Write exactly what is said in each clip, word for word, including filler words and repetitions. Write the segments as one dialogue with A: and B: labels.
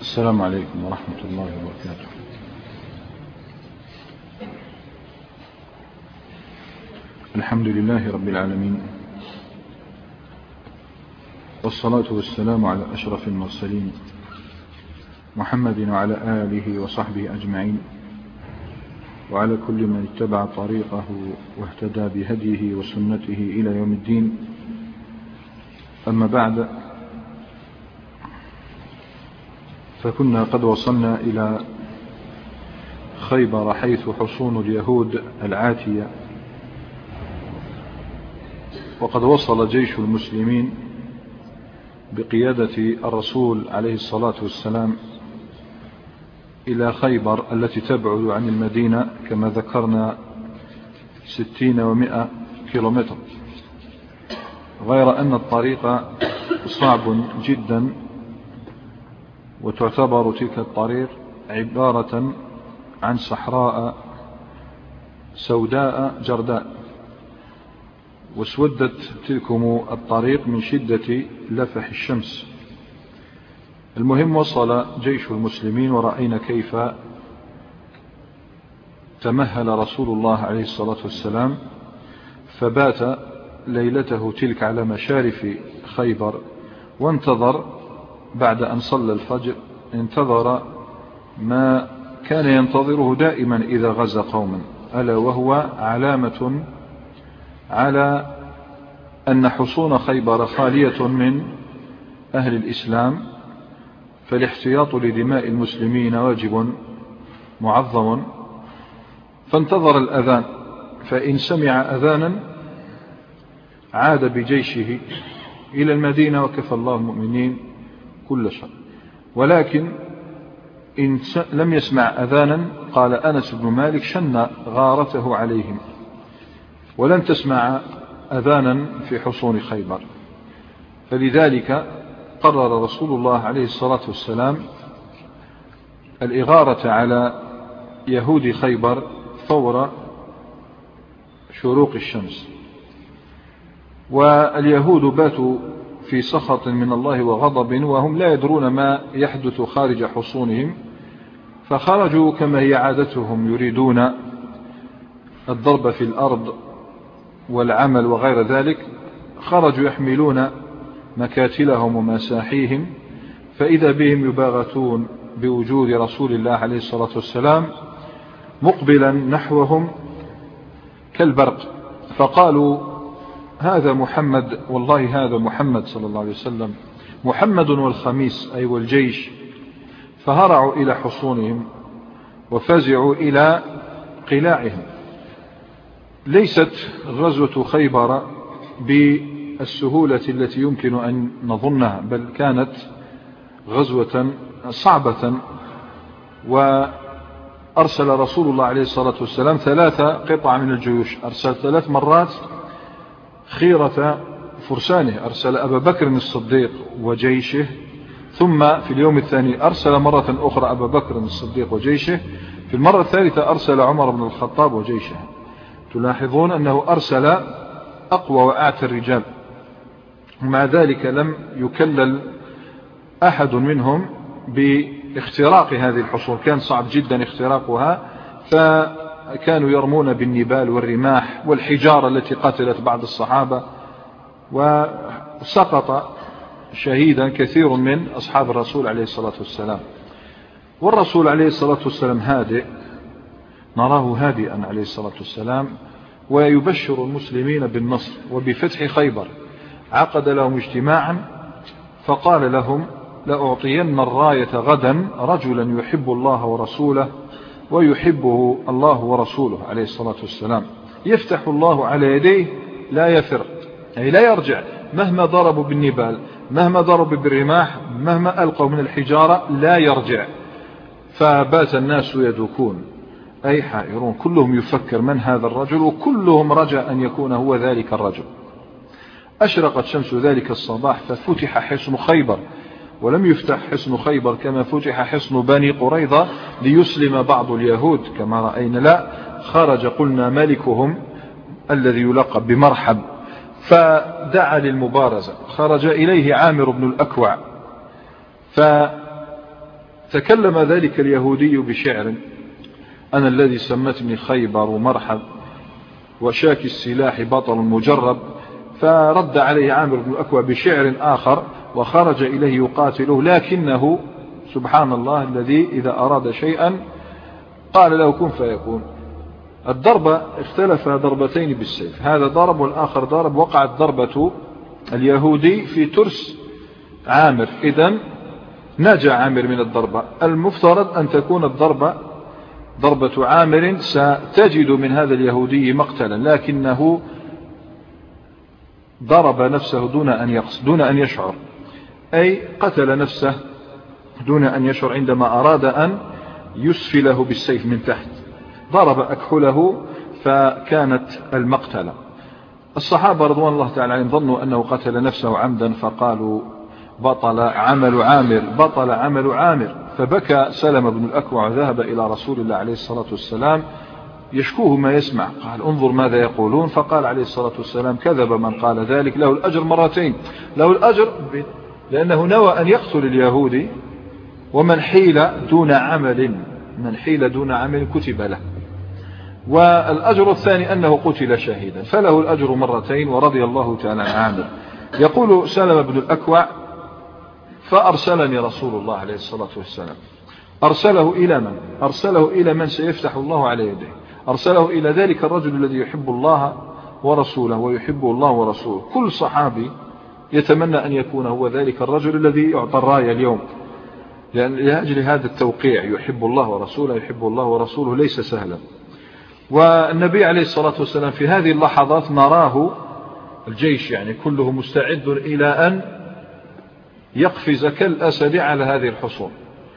A: السلام عليكم ورحمة الله وبركاته. الحمد لله رب العالمين، والصلاة والسلام على أشرف المرسلين محمد وعلى آله وصحبه أجمعين، وعلى كل من اتبع طريقه واهتدى بهديه وسنته إلى يوم الدين. أما بعد، فكنا قد وصلنا إلى خيبر، حيث حصون اليهود العاتية، وقد وصل جيش المسلمين بقيادة الرسول عليه الصلاة والسلام إلى خيبر التي تبعد عن المدينة كما ذكرنا ستين ومائة كيلومتر، غير أن الطريق صعب جدا، وتعتبر تلك الطريق عبارة عن صحراء سوداء جرداء، واسودت تلكم الطريق من شدة لفح الشمس. المهم، وصل جيش المسلمين ورأينا كيف تمهل رسول الله عليه الصلاة والسلام، فبات ليلته تلك على مشارف خيبر، وانتظر بعد أن صلى الفجر، انتظر ما كان ينتظره دائما إذا غزا قوما، ألا وهو علامة على أن حصون خيبر خالية من أهل الإسلام، فالاحتياط لدماء المسلمين واجب معظم. فانتظر الأذان، فإن سمع أذانا عاد بجيشه إلى المدينة وكفى الله المؤمنين كل شر. ولكن إن لم يسمع أذانا، قال أنس بن مالك، شن غارته عليهم، ولن تسمع أذانا في حصون خيبر. فلذلك قرر رسول الله عليه الصلاة والسلام الإغارة على يهود خيبر فور شروق الشمس. واليهود باتوا في سخط من الله وغضب، وهم لا يدرون ما يحدث خارج حصونهم، فخرجوا كما هي عادتهم، يريدون الضرب في الأرض والعمل وغير ذلك. خرجوا يحملون مكاتلهم ومساحيهم، فإذا بهم يباغتون بوجود رسول الله عليه الصلاة والسلام مقبلا نحوهم كالبرق، فقالوا: هذا محمد، والله هذا محمد صلى الله عليه وسلم، محمد والخميس أي والجيش. فهرعوا إلى حصونهم وفزعوا إلى قلاعهم. ليست غزوة خيبر بالسهولة التي يمكن أن نظنها، بل كانت غزوة صعبة. وأرسل رسول الله عليه الصلاة والسلام ثلاثة قطع من الجيوش، أرسل ثلاث مرات خيرة فرسانه، أرسل أبا بكر الصديق وجيشه، ثم في اليوم الثاني أرسل مرة أخرى أبا بكر الصديق وجيشه، في المرة الثالثة أرسل عمر بن الخطاب وجيشه. تلاحظون أنه أرسل أقوى وأعتى الرجال، ومع ذلك لم يكلل أحد منهم باختراق هذه الحصون، كان صعب جدا اختراقها، فكانوا يرمون بالنبال والرماح والحجارة التي قتلت بعض الصحابة، وسقط شهيدا كثير من أصحاب الرسول عليه الصلاة والسلام. والرسول عليه الصلاة والسلام هادئ، نراه هادئا عليه الصلاة والسلام، ويبشر المسلمين بالنصر وبفتح خيبر. عقد لهم اجتماعا فقال لهم: لأعطين الراية غدا رجلا يحب الله ورسوله ويحبه الله ورسوله عليه الصلاة والسلام، يفتح الله على يديه لا يفر، أي لا يرجع، مهما ضربوا بالنبال، مهما ضربوا بالرماح، مهما ألقوا من الحجارة لا يرجع. فبات الناس يدوكون، أي حائرون، كلهم يفكر من هذا الرجل، وكلهم رجا أن يكون هو ذلك الرجل. أشرقت شمس ذلك الصباح ففتح حصن خيبر، ولم يفتح حصن خيبر كما فتح حصن بني قريظة ليسلم بعض اليهود كما رأينا، لا، خرج قلنا ملكهم الذي يلقب بمرحب، فدعا للمبارزة. خرج إليه عامر بن الأكوع، فتكلم ذلك اليهودي بشعر: أنا الذي سمتني خيبر مرحب وشاك السلاح بطل مجرب. فرد عليه عامر بن الأكوع بشعر آخر وخرج إليه يقاتله، لكنه سبحان الله الذي إذا أراد شيئا قال له كن فيكون. الضربة اختلف ضربتين بالسيف، هذا ضرب والآخر ضرب. وقعت ضربة اليهودي في ترس عامر، إذن نجا عامر من الضربة. المفترض أن تكون الضربة ضربة عامر ستجد من هذا اليهودي مقتلا، لكنه ضرب نفسه دون أن يقصد، دون أن يشعر، أي قتل نفسه دون أن يشعر عندما أراد أن يسفله بالسيف من تحت، ضرب أكحله فكانت المقتلة. الصحابة رضوان الله تعالى عليهم ظنوا أنه قتل نفسه عمدا، فقالوا بطل عمل عامر، بطل عمل عامر. فبكى سلمة بن الأكوع وذهب إلى رسول الله عليه الصلاة والسلام يشكوه ما يسمع. قال انظر ماذا يقولون. فقال عليه الصلاة والسلام كذب من قال ذلك، له الأجر مرتين، له الأجر لأنه نوى أن يقتل اليهودي، ومن حيل دون عمل، من حيل دون عمل كتب له. والأجر الثاني أنه قتل شهيدا، فله الأجر مرتين، ورضي الله تعالى عن عامر. يقول سلمة بن الأكوع فأرسلني رسول الله عليه الصلاة والسلام. أرسله إلى من؟ أرسله إلى من سيفتح الله على يديه، أرسله إلى ذلك الرجل الذي يحب الله ورسوله ويحبه الله ورسوله. كل صحابي يتمنى أن يكون هو ذلك الرجل الذي يعطى الراية اليوم، لأن لأجل هذا التوقيع يحب الله ورسوله يحب الله ورسوله ليس سهلا. والنبي عليه الصلاة والسلام في هذه اللحظات نراه الجيش يعني كله مستعد إلى أن يقفز كالأسد على هذه الحصون،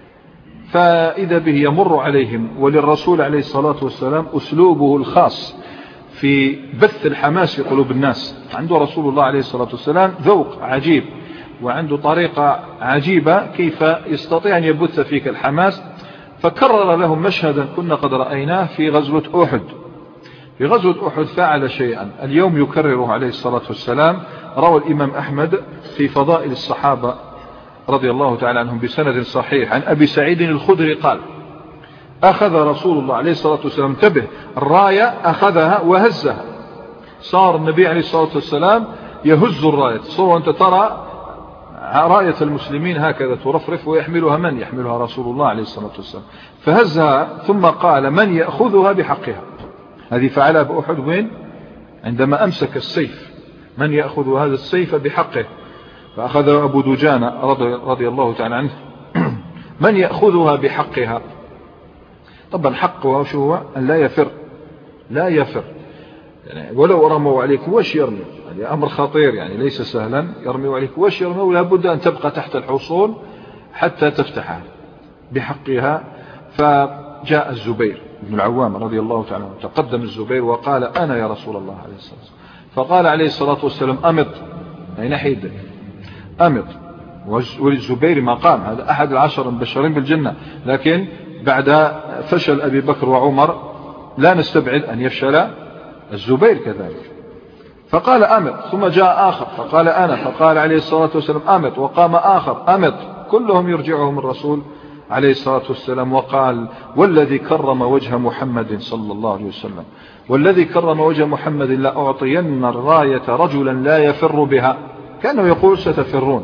A: فإذا به يمر عليهم. وللرسول عليه الصلاة والسلام أسلوبه الخاص في بث الحماس في قلوب الناس. عنده رسول الله عليه الصلاة والسلام ذوق عجيب، وعنده طريقة عجيبة كيف يستطيع أن يبث فيك الحماس. فكرر لهم مشهدا كنا قد رأيناه في غزوة أحد. في غزوة أحد فعل شيئا اليوم يكرره عليه الصلاة والسلام. روى الإمام أحمد في فضائل الصحابة رضي الله تعالى عنهم بسند صحيح عن أبي سعيد الخدري قال أخذ رسول الله عليه الصلاة والسلام انتبه الراية أخذها وهزها. صار النبي عليه الصلاة والسلام يهز الراية. صور أنت ترى راية المسلمين هكذا ترفرف، ويحملها من؟ يحملها رسول الله عليه الصلاة والسلام. فهزها ثم قال من يأخذها بحقها. هذه فعلها بأحد وين؟ عندما أمسك السيف، من يأخذ هذا السيف بحقه. فأخذ أبو دجانة رضي, رضي الله تعالى عنه من يأخذها بحقها. طبعا حقها شو هو؟ أن لا يفر، لا يفر يعني ولو رموا عليك وش يرمي، هذا أمر خطير يعني ليس سهلا. يرمي عليك وش يرمي، ولا بد أن تبقى تحت الحصون حتى تفتحها بحقها. فجاء الزبير بن العوام رضي الله تعالى عنه، تقدم الزبير وقال أنا يا رسول الله عليه الصلاة والسلام. فقال عليه الصلاة والسلام أمط، أين حيدك أمط. والزبير مقام، هذا أحد العشر المبشرين بالجنة، لكن بعد فشل أبي بكر وعمر لا نستبعد أن يفشل الزبير كذلك. فقال أمط، ثم جاء آخر فقال أنا، فقال عليه الصلاة والسلام أمط، وقام آخر أمط، كلهم يرجعهم الرسول عليه الصلاة والسلام. وقال والذي كرم وجه محمد صلى الله عليه وسلم، والذي كرم وجه محمد لا أعطين الراية رجلا لا يفر بها. كأنه يقول ستفرون،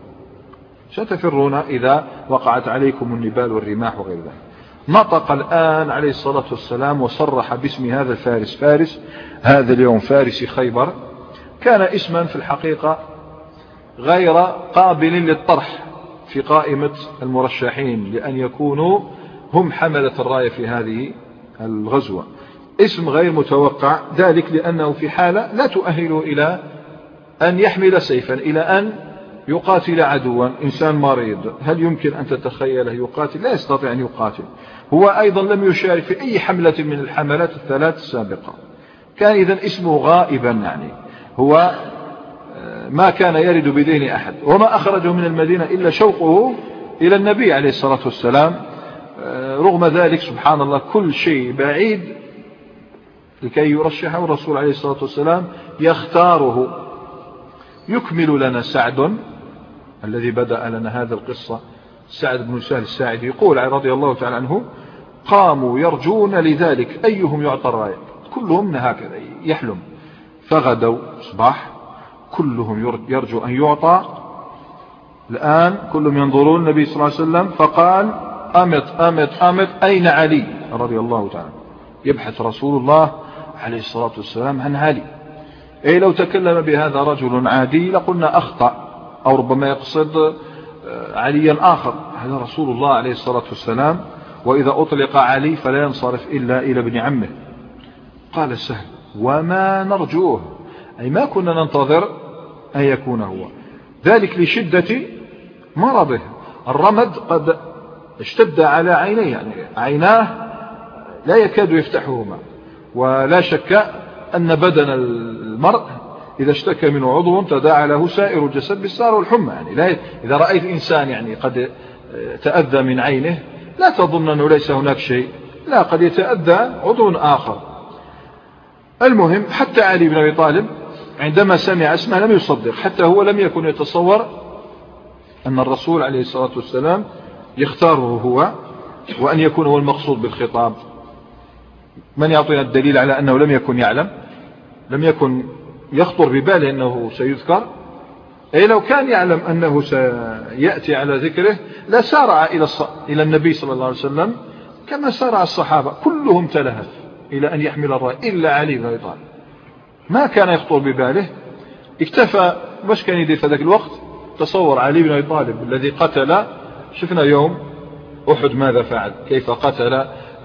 A: ستفرون إذا وقعت عليكم النبال والرماح وغير ذلك. نطق الآن عليه الصلاة والسلام وصرح باسم هذا الفارس. فارس هذا اليوم فارس خيبر كان اسما في الحقيقة غير قابل للطرح في قائمة المرشحين لأن يكونوا هم حملة الراية في هذه الغزوة. اسم غير متوقع، ذلك لأنه في حالة لا تؤهله إلى أن يحمل سيفا، إلى أن يقاتل عدوا. إنسان مريض هل يمكن أن تتخيله يقاتل؟ لا يستطيع أن يقاتل. هو أيضا لم يشارك في أي حملة من الحملات الثلاث السابقة، كان إذن اسمه غائبا، يعني هو ما كان يرد بدين أحد. وما أخرجه من المدينة إلا شوقه إلى النبي عليه الصلاة والسلام. رغم ذلك سبحان الله كل شيء بعيد لكي يرشحه الرسول عليه الصلاة والسلام يختاره. يكمل لنا سعد الذي بدأ لنا هذا القصة سعد بن سهل الساعدي يقول رضي الله تعالى عنه: قاموا يرجون لذلك أيهم يعطى الراية، كلهم هكذا يحلم. فغدوا صباح كلهم يرجو أن يعطى. الآن كلهم ينظرون النبي صلى الله عليه وسلم، فقال: أمت أمت أمت أين علي رضي الله تعالى؟ يبحث رسول الله عليه الصلاة والسلام عن علي. أي لو تكلم بهذا رجل عادي لقلنا أخطأ، أو ربما يقصد عليا آخر. هذا رسول الله عليه الصلاة والسلام، وإذا أطلق علي فلا ينصرف إلا إلى ابن عمه. قال سهل: وما نرجوه، أي ما كنا ننتظر أن يكون هو، ذلك لشدة مرضه. الرمد قد اشتد على عينيه، يعني عيناه لا يكاد يفتحهما. ولا شك أن بدن المرء إذا اشتكى منه عضو تداعى له سائر الجسد بالسهر والحمى. يعني لا إذا رأيت إنسان يعني قد تأذى من عينه لا تظن أنه ليس هناك شيء، لا، قد يتأذى عضو آخر. المهم حتى علي بن أبي طالب عندما سمع اسمه لم يصدق، حتى هو لم يكن يتصور أن الرسول عليه الصلاة والسلام يختاره هو، وأن يكون هو المقصود بالخطاب. من يعطينا الدليل على أنه لم يكن يعلم، لم يكن يخطر بباله أنه سيذكر؟ أي لو كان يعلم أنه سيأتي على ذكره لا سارع إلى إلى النبي صلى الله عليه وسلم كما سارع الصحابة، كلهم تلهف إلى أن يحمل الراية إلا علي بن أبي طالب. ما كان يخطر بباله، اكتفى. باش كان يدير في ذاك الوقت؟ تصور علي بن أبي طالب الذي قتل، شفنا يوم أحد ماذا فعل، كيف قتل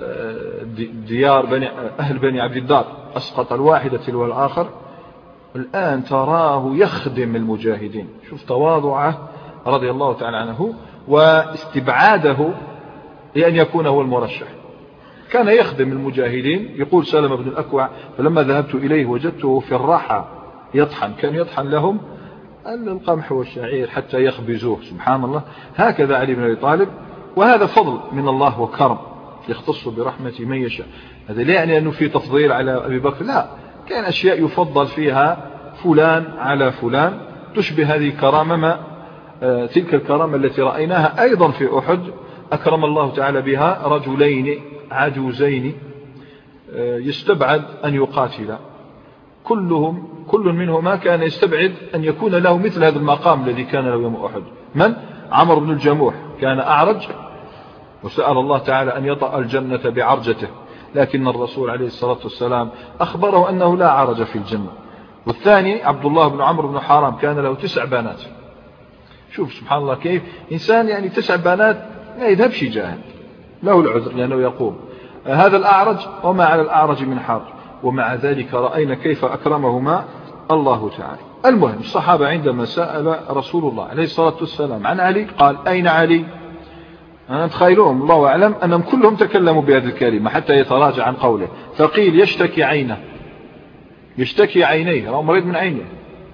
A: ديار بني أهل بني عبد الدار، أسقط الواحدة تلو الآخر. الآن تراه يخدم المجاهدين. شوف تواضعه رضي الله تعالى عنه واستبعاده لأن يكون هو المرشح. كان يخدم المجاهدين. يقول سلمة بن الأكوع: فلما ذهبت إليه وجدته في الراحة يطحن، كان يطحن لهم القمح والشعير حتى يخبزوه. سبحان الله، هكذا علي بن أبي طالب. وهذا فضل من الله وكرم يختص برحمة من يشاء. هذا لا يعني أنه في تفضيل على أبي بكر، لا، كان أشياء يفضل فيها فلان على فلان تشبه هذه الكرامة، ما تلك الكرامة التي رأيناها أيضا في أحد، أكرم الله تعالى بها رجلين عجوزين يستبعد أن يقاتلا، كلهم كل منهما كان يستبعد أن يكون له مثل هذا المقام الذي كان له يوم أحد. من؟ عمرو بن الجموح، كان أعرج وسأل الله تعالى أن يطأ الجنة بعرجته، لكن الرسول عليه الصلاة والسلام أخبره أنه لا عرج في الجنة. والثاني عبد الله بن عمرو بن حرام كان له تسع بنات. شوف سبحان الله كيف إنسان يعني تسع بنات ما يذهبش جاهل، له العذر لأنه يقوم. هذا الأعرج وما على الأعرج من حرج، ومع ذلك رأينا كيف أكرمهما الله تعالى. المهم الصحابة عندما سأل رسول الله عليه الصلاة والسلام عن علي قال: أين علي؟ أنا تخيلهم الله أعلم أنهم كلهم تكلموا بهذه الكلمة حتى يتراجع عن قوله. فقيل: يشتكي عينه، يشتكي عينيه، هو مريض من عينه.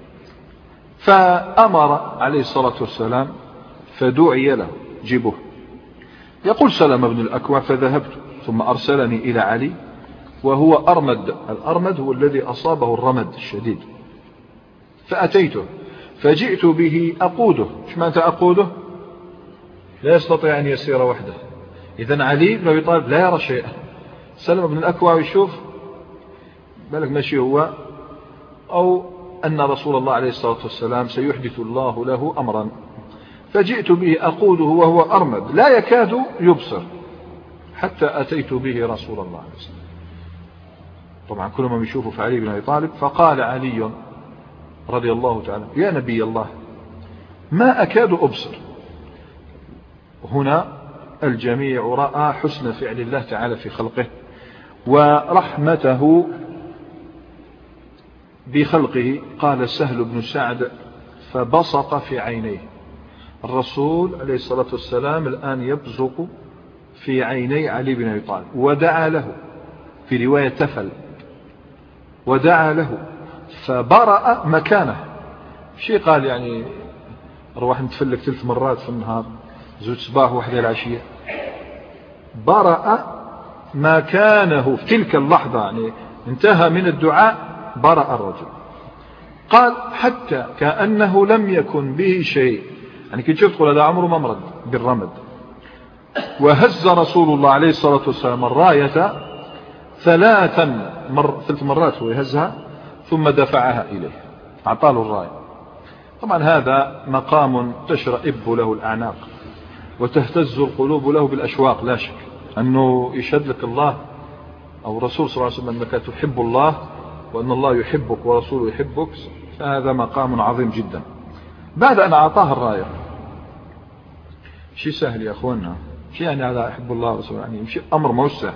A: فأمر عليه الصلاة والسلام فدعي له، جيبوه. يقول سلمة بن الأكوع: فذهبت ثم أرسلني إلى علي وهو أرمد. الأرمد هو الذي أصابه الرمد الشديد. فأتيته فجئت به أقوده. ايش معنى أقوده؟ لا يستطيع أن يسير وحده. إذن علي بن أبي طالب لا يرى شيئا. سلمة بن الأكوع يشوف بالك ماشي هو، أو أن رسول الله عليه الصلاة والسلام سيحدث الله له أمرا. فجئت به أقوده وهو أرمد لا يكاد يبصر حتى أتيت به رسول الله عليه الصلاة والسلام. طبعا كل ما يشوفه في علي بن أبي طالب. فقال علي رضي الله تعالى: يا نبي الله، ما أكاد أبصر. هنا الجميع رأى حسن فعل الله تعالى في خلقه ورحمته بخلقه. قال سهل بن سعد: فبصق في عينيه. الرسول عليه الصلاة والسلام الآن يبزق في عيني علي بن أبي طالب، ودعا له، في رواية تفل، ودعا له فبرأ مكانه. شيء قال يعني أروح نتفلك ثلاث مرات في النهار، زوج صباح واحدة العشية. برأ مكانه في تلك اللحظة، يعني انتهى من الدعاء برأ الرجل. قال: حتى كأنه لم يكن به شيء. يعني كنت شفت تقول هذا عمره ما مرض، بالرمد. وهز رسول الله عليه الصلاة والسلام الراية ثلاثا مر ثلاث مرات هو يهزها ثم دفعها إليه، أعطاله الراية. طبعا هذا مقام تشرئب له الأعناق وتهتز القلوب له بالأشواق، لا شك أنه يشهد لك الله أو الرسول صلى الله عليه وسلم أنك تحب الله وأن الله يحبك ورسوله يحبك، فهذا مقام عظيم جدا. بعد أن أعطاه الراية، شيء سهل يا أخوانا، شيء يعني هذا أحب الله ورسوله، يعني شيء أمر ما هو سهل.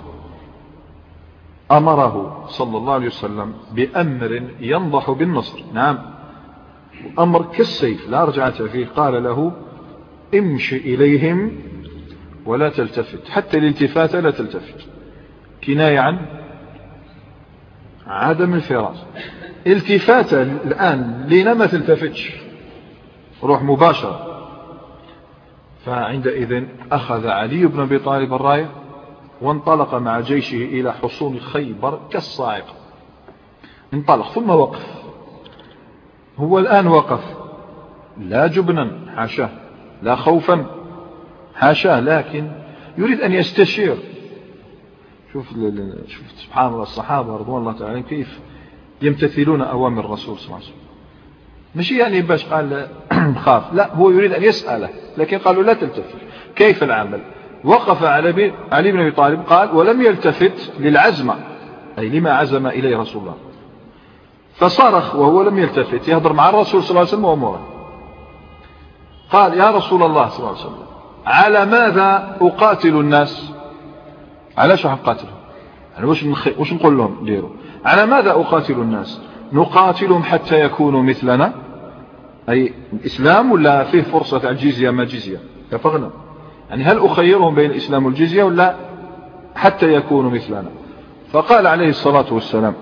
A: أمره صلى الله عليه وسلم بأمر ينضح بالنصر، نعم، أمر كالسيف لا رجعة فيه. قال له امشي إليهم ولا تلتفت، حتى الالتفات لا تلتفت، كناية عن عدم الفراس. التفات الآن لنا ما تلتفتش، روح مباشرة. فعندئذ أخذ علي بن أبي طالب الراية وانطلق مع جيشه إلى حصون خيبر كالصاعقة. انطلق ثم وقف. هو الآن وقف لا جبنا حاشاه، لا خوفا حاشاه، لكن يريد أن يستشير. شوف شوف سبحان الله الصحابة رضوان الله تعالى عليهم كيف يمتثلون أوامر الرسول صلى الله عليه وسلم. مش يعني باش قال خاف، لا، هو يريد أن يسأله، لكن قالوا لا تلتفت. كيف العمل؟ وقف على علي بن أبي طالب قال ولم يلتفت للعزم، أي لما عزم إليه رسول الله، فصرخ وهو لم يلتفت يهضر مع الرسول صلى الله عليه وسلم وأمره. قال يا رسول الله صلى الله عليه وسلم على ماذا أقاتل الناس؟ علاش راح نقاتلهم؟ يعني وش نخ... وش نقول لهم ديروا؟ على ماذا أقاتل الناس؟ نقاتلهم حتى يكونوا مثلنا، أي الإسلام ولا فيه فرصة الجزية ما جزية كفغنا؟ يعني هل أخيرهم بين الإسلام والجزية ولا حتى يكونوا مثلنا؟ فقال عليه الصلاة والسلام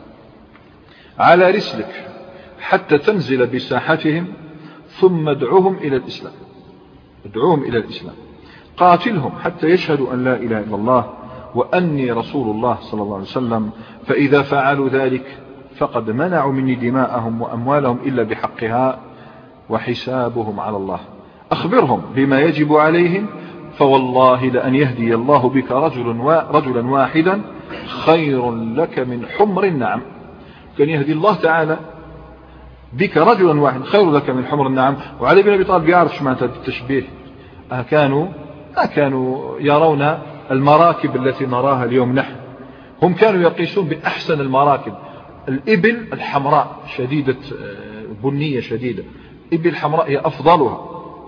A: على رسلك حتى تنزل بساحتهم ثم ادعوهم إلى الإسلام، ادعوهم إلى الإسلام، قاتلهم حتى يشهدوا أن لا إله إلا الله وأني رسول الله صلى الله عليه وسلم، فإذا فعلوا ذلك فقد منعوا مني دماءهم وأموالهم إلا بحقها وحسابهم على الله. أخبرهم بما يجب عليهم، فوالله لأن يهدي الله بك رجل رجلا واحدا خير لك من حمر النعم. كان يهدي الله تعالى بك رجلا واحد خير لك من حمر النعم. وعلي بن أبي طالب يعرف شو معنى التشبيه. كانوا ما كانوا يرون المراكب التي نراها اليوم نحن، هم كانوا يقيسون بأحسن المراكب. الإبل الحمراء شديدة بنية شديدة، إبل حمراء هي أفضلها،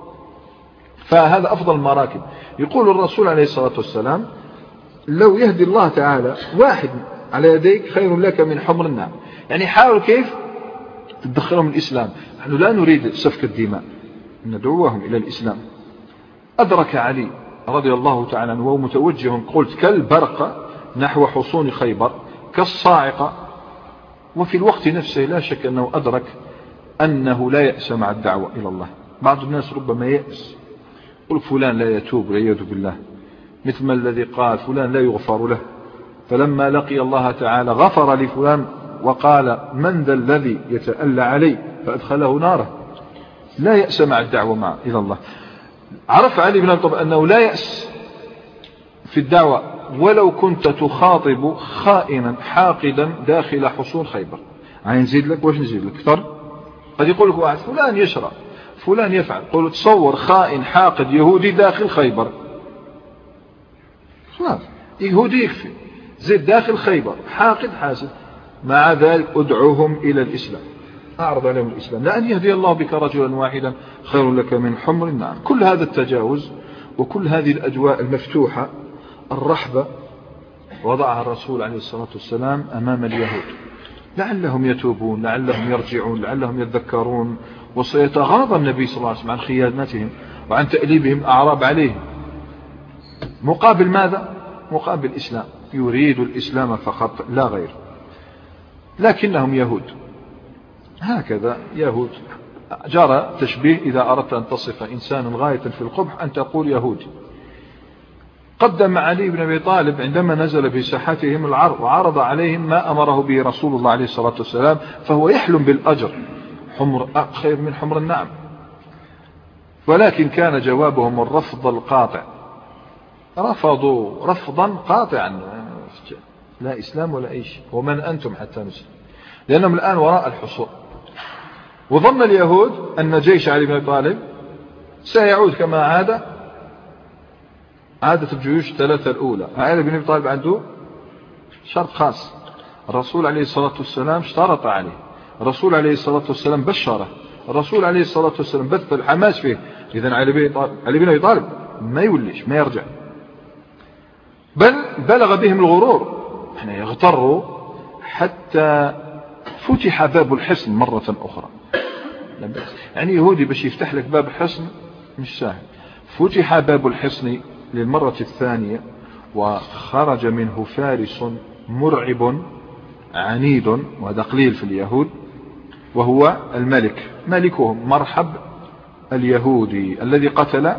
A: فهذا أفضل المراكب. يقول الرسول عليه الصلاة والسلام لو يهدي الله تعالى واحد على يديك خير لك من حمر النعم. يعني حاول كيف تدخلهم الإسلام. نحن لا نريد سفك الدماء، ندعوهم إلى الإسلام. أدرك علي رضي الله تعالى عنه وهو متوجه قلت كالبرق نحو حصون خيبر كالصاعقة، وفي الوقت نفسه لا شك أنه أدرك أنه لا يأس مع الدعوة إلى الله. بعض الناس ربما يأس، يقول فلان لا يتوب والعياذ بالله، مثل ما الذي قال فلان لا يغفر له، فلما لقي الله تعالى غفر لفلان وقال من ذا الذي يتألى علي فأدخله ناره. لا يأس مع الدعوة مع إلى الله. عرف علي بن أبي طالب أنه لا يأس في الدعوة ولو كنت تخاطب خائنا حاقدا داخل حصون خيبر. يعني نزيد لك، واش نزيد لك أكثر؟ قد يقول لك واحد فلان يشرب فلان يفعل، قل تصور خائن حاقد يهودي داخل خيبر، خلاص يهودي يكفي، زيد داخل خيبر حاقد حاسد. مع ذلك ادعوهم إلى الإسلام، أعرض عليهم الإسلام، لأن يهدي الله بك رجلا واحدا خير لك من حمر النعم. كل هذا التجاوز وكل هذه الأجواء المفتوحة الرحبة وضعها الرسول عليه الصلاة والسلام أمام اليهود لعلهم يتوبون، لعلهم يرجعون، لعلهم يتذكرون، وسيتغاضى النبي صلى الله عليه وسلم عن خيانتهم وعن تأليبهم أعراب عليهم. مقابل ماذا؟ مقابل الإسلام، يريد الإسلام فقط لا غير. لكنهم يهود، هكذا يهود. جرى تشبيه إذا أردت أن تصف إنسان غاية في القبح أن تقول يهودي. قدم علي بن أبي طالب عندما نزل في ساحتهم العرض وعرض عليهم ما أمره به رسول الله عليه الصلاة والسلام، فهو يحلم بالأجر، حمر خير من حمر النعم. ولكن كان جوابهم الرفض القاطع، رفضوا رفضا قاطعا، لا إسلام ولا أي شيء، ومن أنتم حتى نسلم، لأنهم الآن وراء الحصون. وظن اليهود أن جيش علي بن أبي طالب سيعود كما عاد عادة الجيوش الثلاثة الأولى. علي بن أبي طالب عنده شرط خاص، الرسول عليه الصلاة والسلام اشترط عليه، الرسول عليه الصلاة والسلام بشره، الرسول عليه الصلاة والسلام بث الحماس فيه. إذن علي بن أبي طالب ما يوليش، ما يرجع، بل بلغ بهم الغرور، يعني يغتروا حتى فتح باب الحصن مرة أخرى. يعني يهودي باش يفتح لك باب حصن مش سهل. فتح باب الحصن للمرة الثانية، وخرج منه فارس مرعب عنيد، وهذا قليل في اليهود، وهو الملك، ملكهم مرحب اليهودي الذي قتل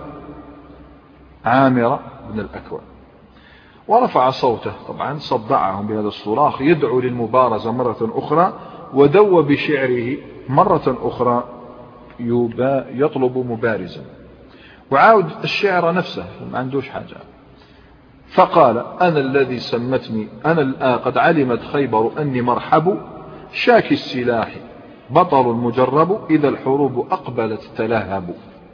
A: عامر بن الأكوع، ورفع صوته، طبعا صدعهم بهذا الصراخ، يدعو للمبارزة مرة أخرى، ودو بشعره مرة أخرى يطلب مبارزا، وعاود الشعر نفسه ما عندوش حاجة. فقال: أنا الذي سمتني، أنا الآن قد علمت خيبر أني مرحب، شاكي السلاح بطل مجرب، إذا الحروب أقبلت تلهب.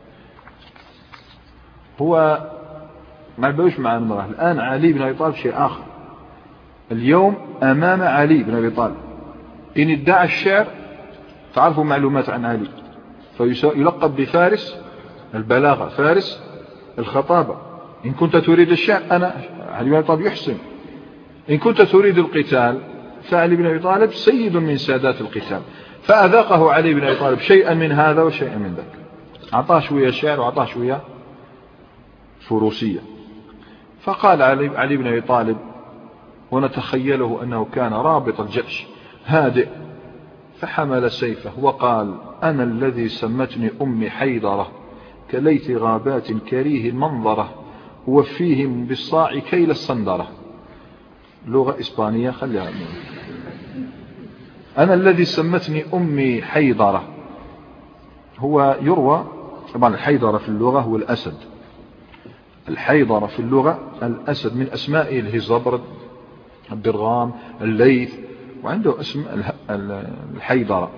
A: هو ما يبقوش مع المرأة. الآن علي بن أبي طالب شيء آخر، اليوم أمام علي بن أبي طالب إن ادعى الشعر، تعرفوا معلومات عن علي، فيلقب بفارس البلاغة، فارس الخطابة. إن كنت تريد الشعر، أنا علي بن أبي طالب يحسن. إن كنت تريد القتال، فعلي بن أبي طالب سيد من سادات القتال. فأذاقه علي بن أبي طالب شيئا من هذا وشيئا من ذاك، أعطاه شوية شعر وأعطاه شوية فروسية. فقال علي, علي بن أبي طالب، ونتخيله أنه كان رابط الجيش هادئ، فحمل سيفه وقال: أنا الذي سمتني أمي حيدرة، كليت غابات كريه المنظرة، وفيهم بالصاع كيل الصندرة. لغة إسبانية خليها منه. أنا الذي سمتني أمي حيدرة. هو يروى طبعا الحيدرة في اللغة هو الأسد، الحيدرة في اللغة الأسد، من أسمائه الهزبرد، الدرغام، الليث، وعنده اسم الحيدرة.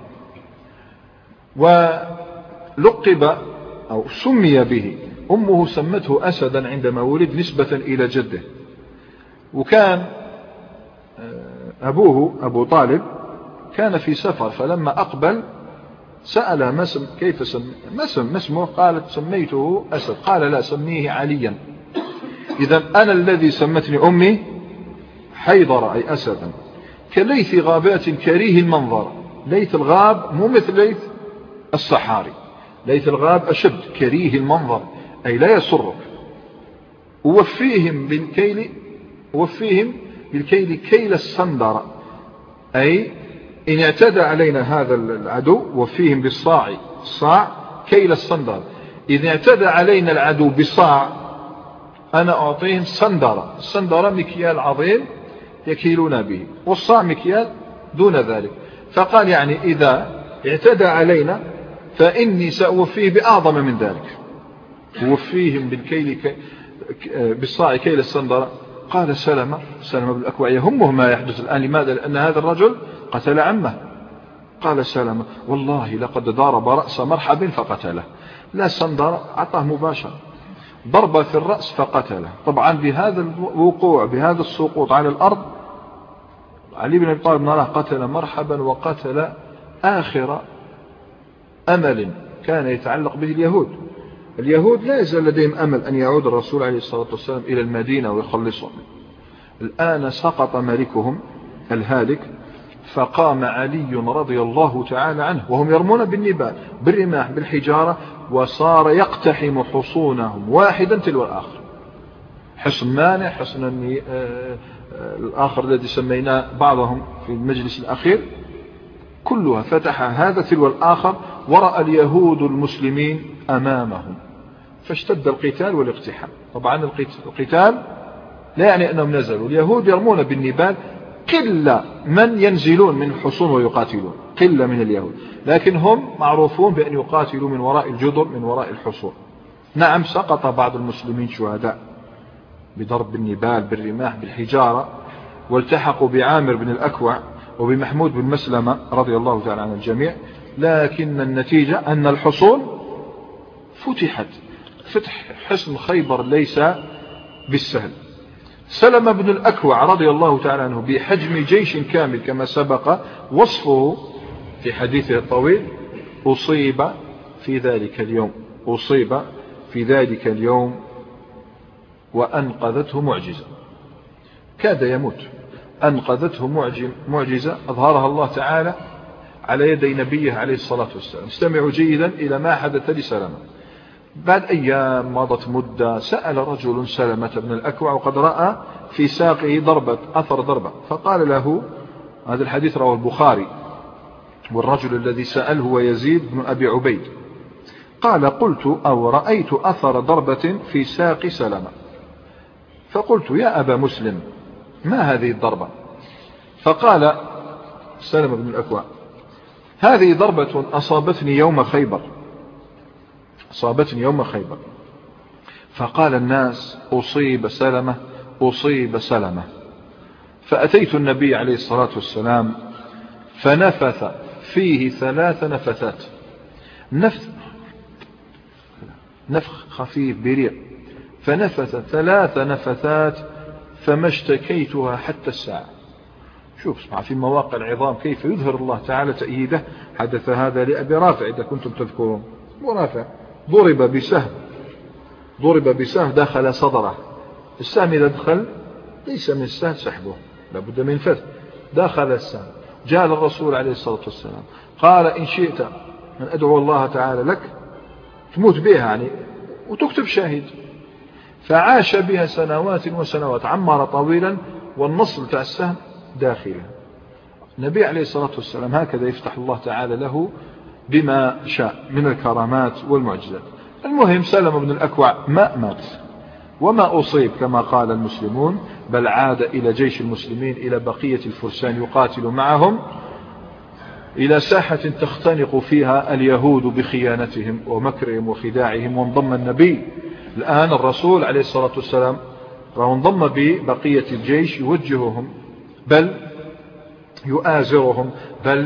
A: ولقب أو سمي به، أمه سمته أسدا عندما ولد نسبة إلى جده. وكان أبوه أبو طالب كان في سفر، فلما أقبل سأل ما سم كيف سم ما سم ما اسمه؟ قالت: سميته أسد. قال: لا، سميه عليا. إذن أنا الذي سمتني أمي حيدر، أي أسدا، كليث غابات كريه المنظر. ليث الغاب مو مثل ليث الصحاري، ليث الغاب أشد، كريه المنظر أي لا يسرك. ووفيهم بالكيل، وفيهم بالكيل كيل الصندر، أي إن اعتدى علينا هذا العدو، وفيهم بالصاع، الصاع كيل الصندر، إذا اعتدى علينا العدو بصاع أنا أعطيهم صندرة. الصندرة مكيال عظيم يكيلون به، والصاع مكيال دون ذلك. فقال يعني إذا اعتدى علينا فإني سأوفيه بأعظم من ذلك، وفيهم بالكيل بالصاع كيل الصندرة. قال سلمة سلمة بن الأكوع يهمه ما يحدث الآن. لماذا؟ لأن هذا الرجل قتل عمه. قال سلمة: والله لقد ضرب رأس مرحب فقتله. لا صندرة، أعطاه مباشرة ضربة في الرأس فقتله. طبعا بهذا الوقوع، بهذا السقوط على الأرض، علي بن أبي طالب نراه قتل مرحبا، وقتل آخر أمل كان يتعلق به اليهود. اليهود لا يزال لديهم أمل أن يعود الرسول عليه الصلاة والسلام إلى المدينة ويخلصهم. الآن سقط ملكهم الهالك، فقام علي رضي الله تعالى عنه وهم يرمون بالنبال بالرماح بالحجارة، وصار يقتحم حصونهم واحدا تلو الآخر. حصن مانع، حصن الآخر الذي سميناه بعضهم في المجلس الأخير، كلها فتح هذا تلو الآخر، ورأى اليهود المسلمين أمامهم، فاشتد القتال والاقتحام. طبعا القتال لا يعني أنهم نزلوا، اليهود يرمون بالنبال، قلة من ينزلون من الحصون ويقاتلون، قلة من اليهود، لكن هم معروفون بأن يقاتلوا من وراء الجدر، من وراء الحصون. نعم سقط بعض المسلمين شهداء بضرب النبال بالرماح بالحجارة، والتحقوا بعامر بن الأكوع وبمحمود بن مسلمة رضي الله تعالى عن الجميع، لكن النتيجة أن الحصون فتحت. فتح حصن خيبر ليس بالسهل. سلم بن الأكوع رضي الله تعالى عنه بحجم جيش كامل كما سبق وصفه في حديثه الطويل، أصيب في ذلك اليوم أصيب في ذلك اليوم وأنقذته معجزة، كاد يموت، أنقذته معجزة أظهرها الله تعالى على يدي نبيه عليه الصلاة والسلام. استمعوا جيدا إلى ما حدث لسلمة. بعد أيام مضت مدة، سأل رجل سلمة بن الأكوع وقد رأى في ساقه ضربة أثر ضربة، فقال له، هذا الحديث رواه البخاري، والرجل الذي سأله هو يزيد بن أبي عبيد، قال قلت أو رأيت أثر ضربة في ساق سلمة، فقلت يا أبا مسلم ما هذه الضربة؟ فقال سلمة بن الأكوع هذه ضربة أصابتني يوم خيبر أصابتني يوم خيبر. فقال الناس أصيب سلمة أصيب سلمة. فأتيت النبي عليه الصلاة والسلام فنفث فيه ثلاث نفثات، نفث نفخ خفيف بريق، فنفث ثلاث نفثات فما اشتكيتها حتى الساعة. شوف اسمع في مواقع العظام كيف يظهر الله تعالى تأييده. حدث هذا لأبي رافع إذا كنتم تذكرون، أبو رافع ضرب بسهم ضرب بسهم دخل صدره. السهم إذا دخل ليس من السهل سحبه، لابد من فتح. دخل السهم، جاء الرسول عليه الصلاة والسلام قال إن شئت أن أدعو الله تعالى لك تموت بها يعني وتكتب شاهد. فعاش بها سنوات وسنوات، عمر طويلا والنصل تاع السهم داخله. النبي عليه الصلاة والسلام هكذا يفتح الله تعالى له بما شاء من الكرامات والمعجزات. المهم سلم بن الأكوع ما مات وما أصيب كما قال المسلمون، بل عاد إلى جيش المسلمين إلى بقية الفرسان يقاتل معهم إلى ساحة تختنق فيها اليهود بخيانتهم ومكرهم وخداعهم، وانضم النبي الآن الرسول عليه الصلاة والسلام وانضم ببقية الجيش يوجههم بل يؤازرهم بل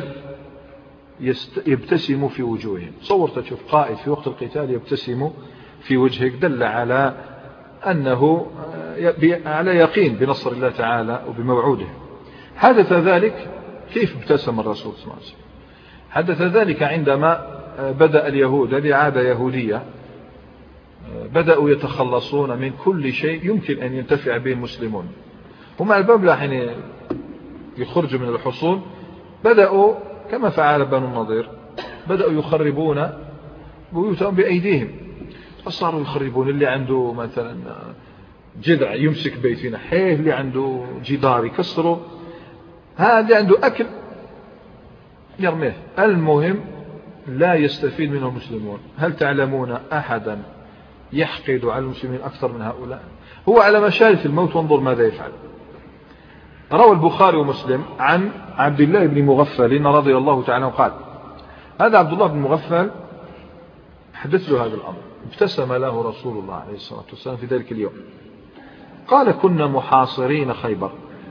A: يبتسم في وجوههم. صور تشوف قائد في وقت القتال يبتسم في وجهك، دل على أنه على يقين بنصر الله تعالى وبموعوده. حدث ذلك كيف ابتسم الرسول صلى الله عليه وسلم؟ حدث ذلك عندما بدأ اليهود، هذه عادة يهودية، بدأوا يتخلصون من كل شيء يمكن أن ينتفع به المسلمون. هم الباب حين يخرجوا من الحصون بدأوا كما فعل بنو النضير، بدأوا يخربون بيوتهم بأيديهم، فصاروا يخربون. اللي عنده مثلا جذع يمسك بيت ينحيه، اللي عنده جدار يكسره، هذا اللي عنده أكل يرميه. المهم لا يستفيد منه المسلمون. هل تعلمون أحدا يحقد على المسلمين أكثر من هؤلاء؟ هو على مشارف الموت وانظر ماذا يفعل. روى البخاري ومسلم عن عبد الله بن مغفل رضي الله تعالى عنه قال، هذا عبد الله بن مغفل حدث له هذا الأمر، ابتسم له رسول الله عليه الصلاة والسلام في ذلك اليوم. قال كنا محاصرين خيبر،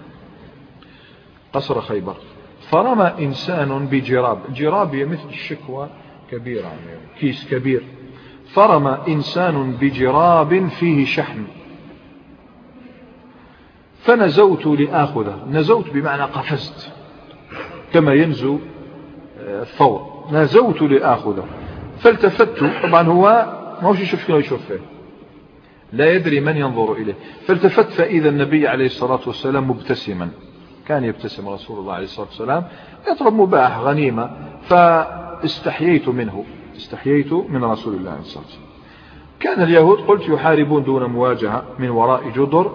A: قصر خيبر، فرمى إنسان بجراب، جراب مثل الشكوى كبيرة يعني كيس كبير، فرمى إنسان بجراب فيه شحم، فنزوت لآخذه. نزوت بمعنى قفزت كما ينزو الثور، نزوت لآخذه فالتفت. طبعا هو ما هوش يشوف فيه يشوف فيه، لا يدري من ينظر إليه. فالتفت فإذا النبي عليه الصلاة والسلام مبتسما، كان يبتسم رسول الله عليه الصلاة والسلام يطلب مباح غنيمة، فاستحييت منه استحييت من رسول الله عليه الصلاة والسلام. كان اليهود قلت يحاربون دون مواجهة من وراء جدر،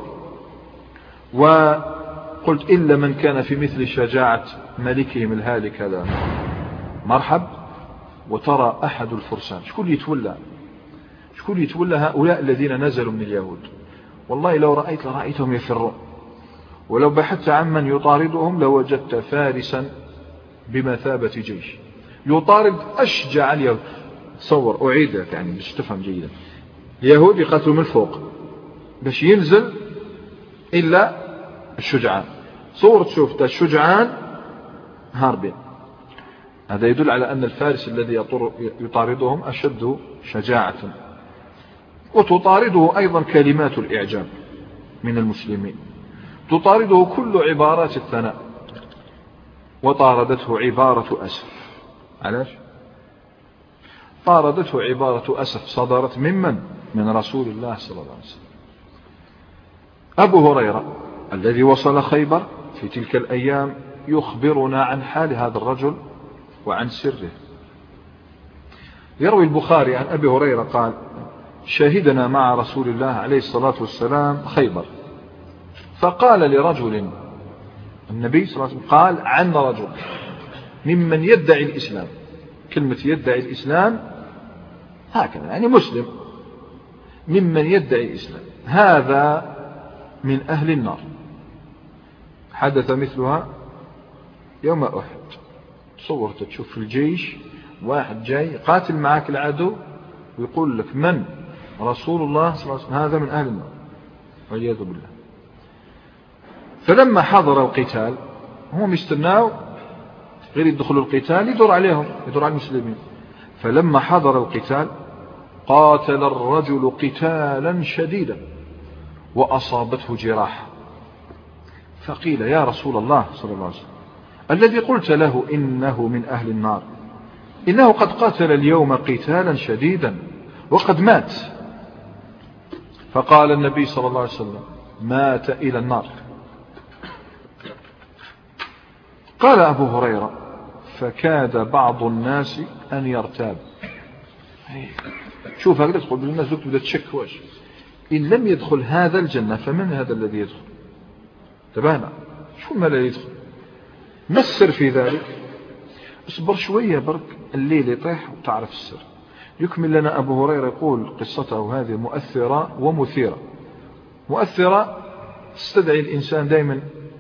A: وقلت إلا من كان في مثل شجاعة ملكهم الهالك هذا مرحب. وترى أحد الفرسان شكون يتولى شكون يتولى هؤلاء الذين نزلوا من اليهود؟ والله لو رأيت لرأيتهم يفرون، ولو بحثت عن من يطاردهم لوجدت فارسا بمثابة جيش يطارد أشجع اليهود. تصور أعيد يعني باش تفهم جيدا، اليهود يقاتلوا من فوق باش ينزل إلا الشجعان. صور تشوف الشجعان هاربين، هذا يدل على أن الفارس الذي يطاردهم أشد شجاعة. وتطارده أيضا كلمات الإعجاب من المسلمين، تطارده كل عبارات الثناء، وطاردته عبارة أسف. علاش؟ طاردته عبارة أسف صدرت ممن؟ من رسول الله صلى الله عليه وسلم. أبو هريرة الذي وصل خيبر في تلك الأيام يخبرنا عن حال هذا الرجل وعن سره. يروي البخاري عن أبي هريرة قال: شهدنا مع رسول الله عليه الصلاة والسلام خيبر، فقال لرجل، النبي صلى الله عليه وسلم قال عن رجل ممن يدعي الإسلام، كلمة يدعي الإسلام هكذا يعني مسلم، ممن يدعي الإسلام، هذا من أهل النار. حدث مثلها يوم أحد. تصورت تشوف في الجيش واحد جاي قاتل معك العدو ويقول لك من؟ رسول الله صلى الله عليه وسلم، هذا من أهل النار والعياذ بالله. فلما حضر القتال هم يستناوا غير يدخلوا القتال يدور عليهم، يدور على المسلمين. فلما حضر القتال قاتل الرجل قتالا شديدا وأصابته جراح، فقيل: يا رسول الله صلى الله عليه وسلم، الذي قلت له إنه من أهل النار إنه قد قاتل اليوم قتالا شديدا وقد مات. فقال النبي صلى الله عليه وسلم: مات إلى النار. قال أبو هريرة: فكاد بعض الناس أن يرتاب. شوف هكذا تقول الناس تبدأ تشك، واش إن لم يدخل هذا الجنة فمن هذا الذي يدخل؟ تبانا شو ما لا يدخل؟ ما السر في ذلك؟ اصبر شوية برك الليل يطيح وتعرف السر. يكمل لنا أبو هريرة يقول قصته هذه مؤثرة ومثيرة. مؤثرة تستدعي الإنسان دائما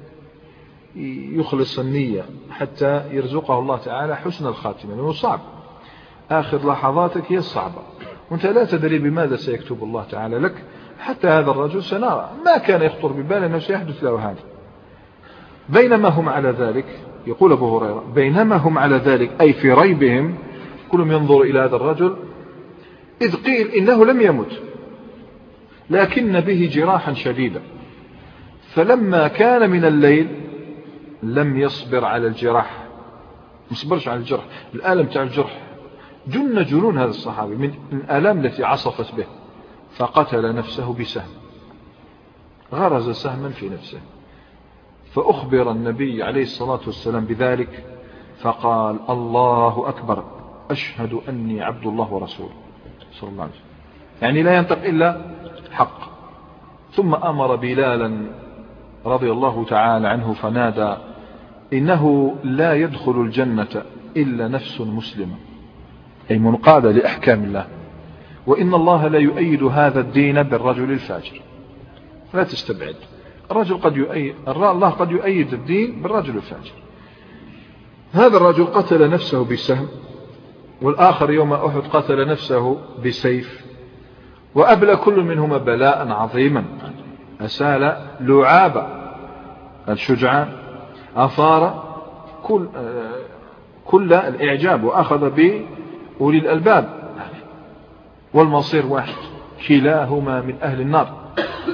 A: يخلص النية حتى يرزقه الله تعالى حسن الخاتمة، لأنه صعب، آخر لحظاتك هي الصعبة وانت لا تدري بماذا سيكتب الله تعالى لك. حتى هذا الرجل سنرى ما كان يخطر ببال أنه سيحدث له هذا. بينما هم على ذلك، يقول أبو هريرة، بينما هم على ذلك أي في ريبهم كلهم ينظر إلى هذا الرجل، إذ قيل إنه لم يمت لكن به جراحا شديدا، فلما كان من الليل لم يصبر على الجراح، مصبرش على الجرح، الآلم تاع الجرح جن جنون هذا الصحابي من الآلام التي عصفت به، فقتل نفسه بسهم، غرز سهما في نفسه. فأخبر النبي عليه الصلاة والسلام بذلك فقال: الله أكبر، أشهد أني عبد الله ورسوله صلى الله عليه وسلم. يعني لا ينطق إلا حق. ثم أمر بلالا رضي الله تعالى عنه فنادى: إنه لا يدخل الجنة إلا نفس مسلمة، أي منقادة لأحكام الله، وإن الله لا يؤيد هذا الدين بالرجل الفاجر. لا تستبعد، الرجل قد يؤيد، الله قد يؤيد الدين بالرجل الفاجر. هذا الرجل قتل نفسه بسهم، والآخر يوم أحد قتل نفسه بسيف، وأبلى كل منهما بلاء عظيما، أسال لعاب الشجعان، أثار كل, كل الإعجاب، وأخذ بأولي الألباب، والمصير واحد، كلاهما من أهل النار.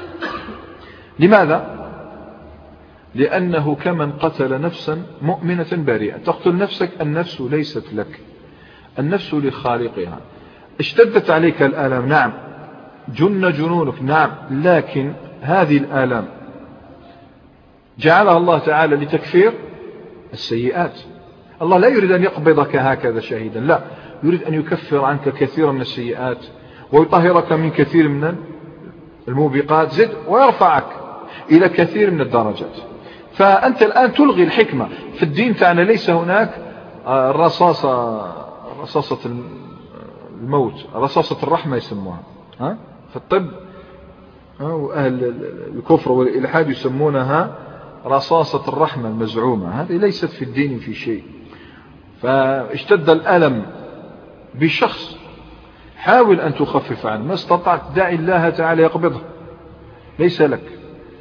A: لماذا؟ لأنه كمن قتل نفسا مؤمنة بريئة. تقتل نفسك، النفس ليست لك، النفس لخالقها. اشتدت عليك الآلام، نعم، جن جنونك، نعم، لكن هذه الآلام جعلها الله تعالى لتكفير السيئات. الله لا يريد أن يقبضك هكذا شهيدا، لا، يريد أن يكفر عنك كثيرا من السيئات ويطهرك من كثير من الموبقات، زد ويرفعك إلى كثير من الدرجات. فأنت الآن تلغي الحكمة في الدين تاعنا. ليس هناك الرصاصة، رصاصة الموت، رصاصة الرحمة يسموها ها في الطب، وأهل الكفر والإلحاد يسمونها رصاصة الرحمة المزعومة. هذه ليست في الدين في شيء. فاشتد الألم بشخص حاول أن تخفف عنه، ما استطعت دع الله تعالى يقبضه، ليس لك.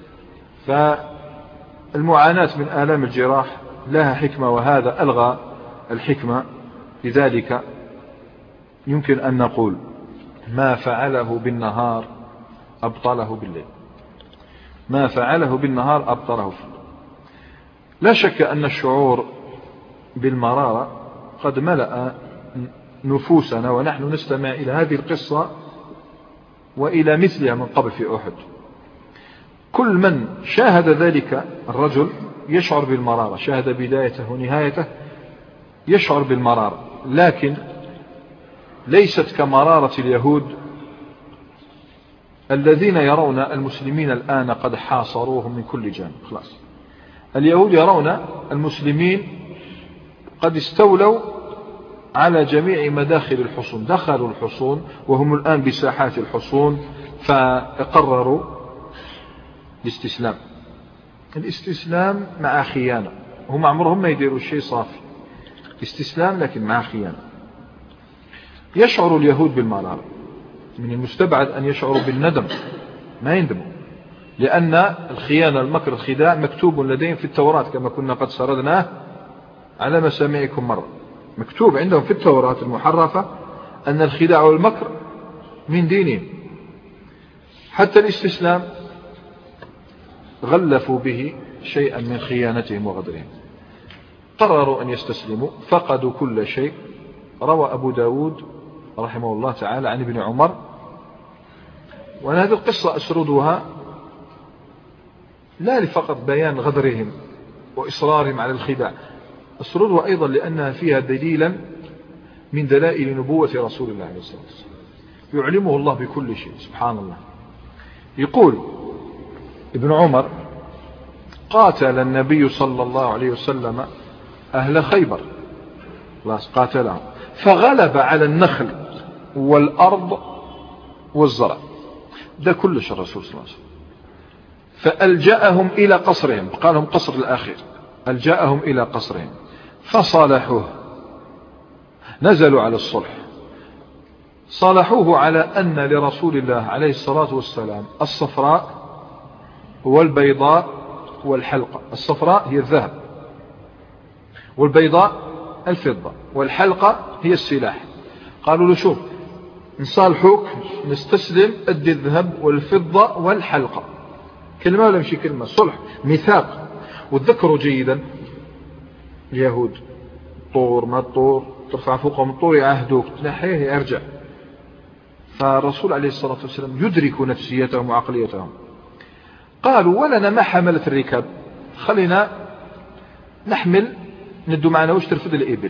A: فالمعاناة من آلام الجراح لها حكمة، وهذا ألغى الحكمة. لذلك يمكن أن نقول ما فعله بالنهار أبطله بالليل، ما فعله بالنهار أبطله في الليل. لا شك أن الشعور بالمرارة قد ملأ نفوسنا ونحن نستمع إلى هذه القصة وإلى مثلها من قبل في أحد. كل من شاهد ذلك الرجل يشعر بالمرارة، شاهد بدايته ونهايته يشعر بالمرارة، لكن ليست كمرارة اليهود الذين يرون المسلمين الآن قد حاصروهم من كل جانب. خلاص اليهود يرون المسلمين قد استولوا على جميع مداخل الحصون، دخلوا الحصون وهم الآن بساحات الحصون، فقرروا الاستسلام. الاستسلام مع خيانة، هم عمرهم ما يديروا شيء صافي، استسلام لكن مع خيانة. يشعر اليهود بالمرارة، من المستبعد أن يشعروا بالندم، ما يندموا، لأن الخيانة المكر الخداع مكتوب لديهم في التوراة كما كنا قد سردناه على مسامعكم مرة. مكتوب عندهم في التوراة المحرفة أن الخداع والمكر من دينهم. حتى الاستسلام غلفوا به شيئا من خيانتهم وغدرهم. قرروا أن يستسلموا، فقدوا كل شيء. روى أبو داود رحمه الله تعالى عن ابن عمر، وأنا هذه القصة أسردها لا لفقط بيان غدرهم وإصرارهم على الخداع، أسردها أيضا لأنها فيها دليلا من دلائل نبوة رسول الله عليه الصلاة والسلام، يعلمه الله بكل شيء سبحان الله. يقول ابن عمر: قاتل النبي صلى الله عليه وسلم أهل خيبر، خلاص قاتلهم، فغلب على النخل والأرض والزرع، ده كلش الرسول صلى الله عليه وسلم، فألجأهم إلى قصرهم، قال لهم قصر الأخير، ألجأهم إلى قصرهم فصالحوه، نزلوا على الصلح، صالحوه على أن لرسول الله عليه الصلاة والسلام الصفراء والبيضاء والحلقة. الصفراء هي الذهب، والبيضاء الفضة، والحلقة هي السلاح. قالوا له: شوف، نصالحوك نستسلم أدي الذهب والفضة والحلقة، كلمة ولا مشي كلمة، صلح ميثاق. وتذكروا جيدا اليهود، طور ما الطور ترفع فوقهم الطور يعهدوك، تنحيه يرجع. فالرسول عليه الصلاة والسلام يدرك نفسيتهم وعقليتهم. قالوا: ولنا ما حملت الركاب، خلينا نحمل ندو معنا وش ترفد الإبل.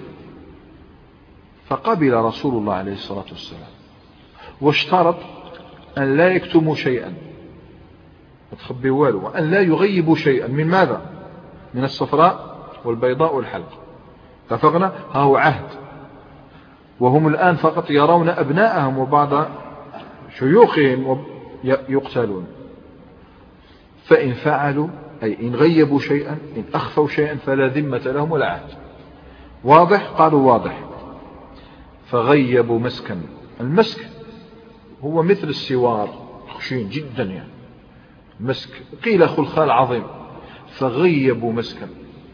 A: فقبل رسول الله عليه الصلاة والسلام، واشترط أن لا يكتموا شيئا، تخبي والو، وأن لا يغيبوا شيئا من ماذا؟ من الصفراء والبيضاء والحلقة. اتفقنا؟ ها هو عهد. وهم الآن فقط يرون أبناءهم وبعض شيوخهم يقتلون. فإن فعلوا أي إن غيبوا شيئا، إن أخفوا شيئا، فلا ذمة لهم ولا عهد. واضح؟ قالوا واضح. فغيبوا مسكا. المسك هو مثل السوار، خشين جدا يعني، مسك قيل خلخال عظيم. فغيبوا مسكا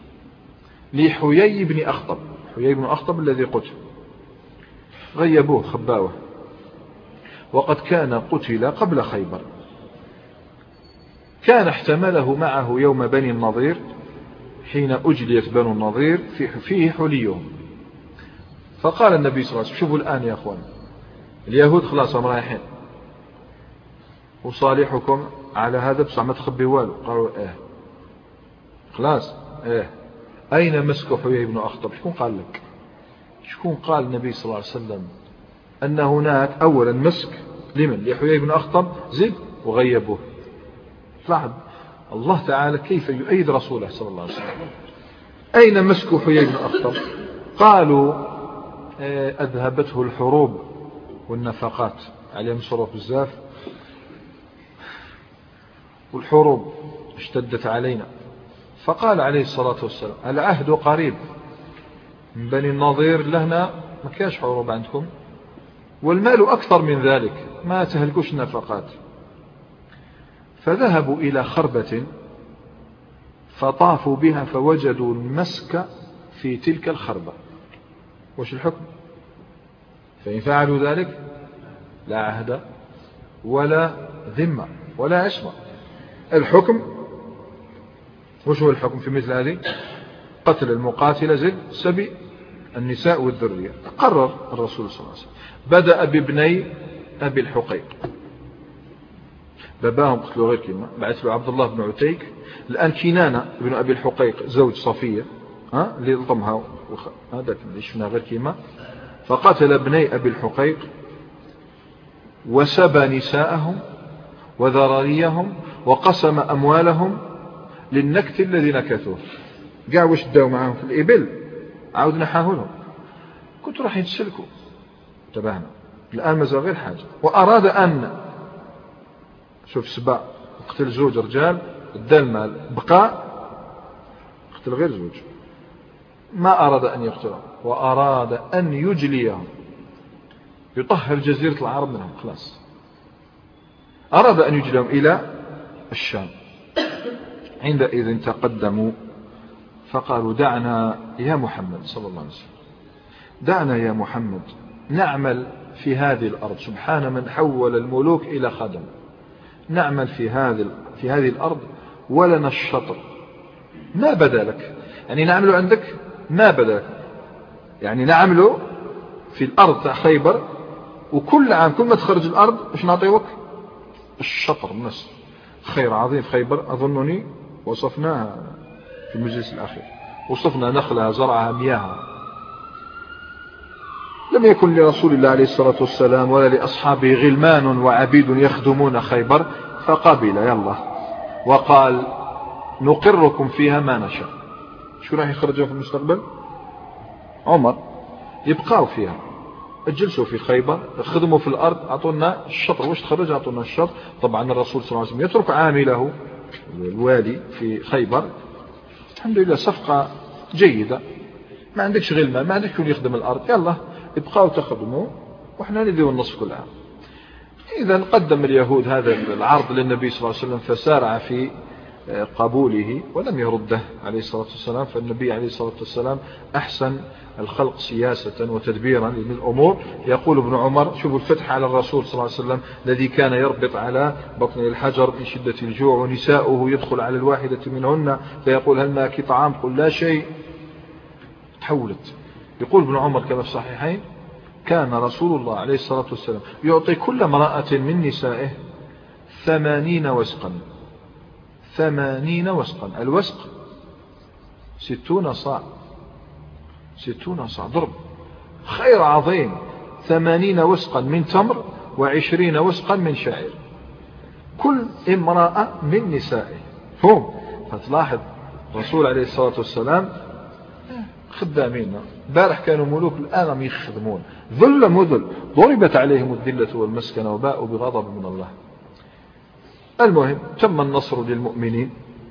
A: لحيي بن أخطب، حيي بن أخطب الذي قتل، غيبوه خباوه، وقد كان قتل قبل خيبر. كان احتمله معه يوم بني النضير حين أجليت بنو النضير فيه حليهم. فقال النبي صلى الله عليه وسلم: شوفوا الآن يا أخوان، اليهود خلاص هم رايحين، وصالحكم على هذا، بس ما تخبي والو. قالوا: ايه خلاص ايه. أين مسك حيي بن أخطب؟ شكون قال لك؟ شكون قال النبي صلى الله عليه وسلم أن هناك أولا مسك لمن؟ لحيي بن أخطب، زد وغيبوه. لاحظ الله تعالى كيف يؤيد رسوله صلى الله عليه وسلم. أين مسك حيي بن أخطب؟ قالوا: أذهبته الحروب والنفقات، عليهم صروف بزاف، والحروب اشتدت علينا. فقال عليه الصلاة والسلام: العهد قريب، من بني النضير لهنا ما كاش حروب عندكم، والمال أكثر من ذلك، ما تهلكوش النفقات. فذهبوا إلى خربة فطافوا بها فوجدوا المسك في تلك الخربة. وش الحكم؟ فإن فعلوا ذلك لا عهد ولا ذمة ولا عصمة. الحكم وش هو الحكم في مثل هذه؟ قتل المقاتل زد سبي النساء والذرية. قرر الرسول صلى الله عليه وسلم، بدأ بابني أبي الحقيق، باباهم قتلوا غير كلمة، بعث له عبد الله بن عتيك. الآن كنانة بن أبي الحقيق زوج صفية ها اللي لطمها هذا اللي شفنا غير كلمة، فقتل ابني أبي الحقيق وسبى نساءهم وذراريهم وقسم أموالهم للنكت الذي نكثوه. قاع وش داو معهم في الإبل، عاود نحاهلهم، كنت راح يتسلكوا. انتبهنا الآن مازال غير حاجة. وأراد أن شوف سبا قتل زوج رجال ادى المال بقى قتل غير زوج، ما أراد أن يقتلهم، وأراد أن يجليهم، يطهر جزيرة العرب منهم خلاص. أراد أن يجليهم إلى الشام. عندئذ تقدموا فقالوا دعنا يا محمد صلى الله عليه وسلم، دعنا يا محمد نعمل في هذه الأرض، سبحان من حول الملوك إلى خدم، نعمل في هذه في هذه الأرض ولنا الشطر، ما بدا لك، يعني نعمل عندك ما بدا لك، يعني نعمل في الأرض تاع خيبر، وكل عام كل ما تخرج الأرض ايش نعطيوك؟ الشطر النصف. خير عظيم في خيبر أظنني وصفناها في المجلس الأخير، وصفنا نخلها زرعها مياهها. لم يكن لرسول الله عليه الصلاة والسلام ولا لأصحابه غلمان وعبيد يخدمون خيبر، فقبل يلا وقال نقركم فيها ما نشاء. شو راح يخرجوا في المستقبل؟ عمر. يبقوا فيها، اجلسوا في خيبر، خدموا في الأرض، أعطونا الشطر. وش تخرج؟ أعطونا الشطر. طبعا الرسول صلى الله عليه وسلم يترك عامله الوالي في خيبر. الحمد لله صفقة جيدة، ما عندكش غلمان، ما عندك كل يخدم الأرض، يلا ابقوا تخدموا وإحنا نديو النصف كل عام. إذا قدم اليهود هذا العرض للنبي صلى الله عليه وسلم، فسارع في قبوله ولم يرده عليه الصلاة والسلام. فالنبي عليه الصلاة والسلام أحسن الخلق سياسة وتدبيرا للأمور. يقول ابن عمر شوفوا الفتح على الرسول صلى الله عليه وسلم الذي كان يربط على بطن الحجر من شدة الجوع، ونساؤه يدخل على الواحدة منهن فيقول هل معك طعام؟ قل لا شيء. تحولت. يقول ابن عمر كما في الصحيحين كان رسول الله عليه الصلاة والسلام يعطي كل امرأة من نسائه ثمانين وسقا. ثمانين وسقا، الوسق ستون صاع، ستون صاع ضرب، خير عظيم. ثمانين وسقا من تمر وعشرين وسقا من شعير، كل امرأة من نسائه. فهم فتلاحظ الرسول عليه الصلاة والسلام خدامين. بارح كانوا ملوك، الآن يخدمون ذل مذل، ضربت عليهم الذلة والمسكنة وباءوا بغضب من الله. المهم تم النصر للمؤمنين،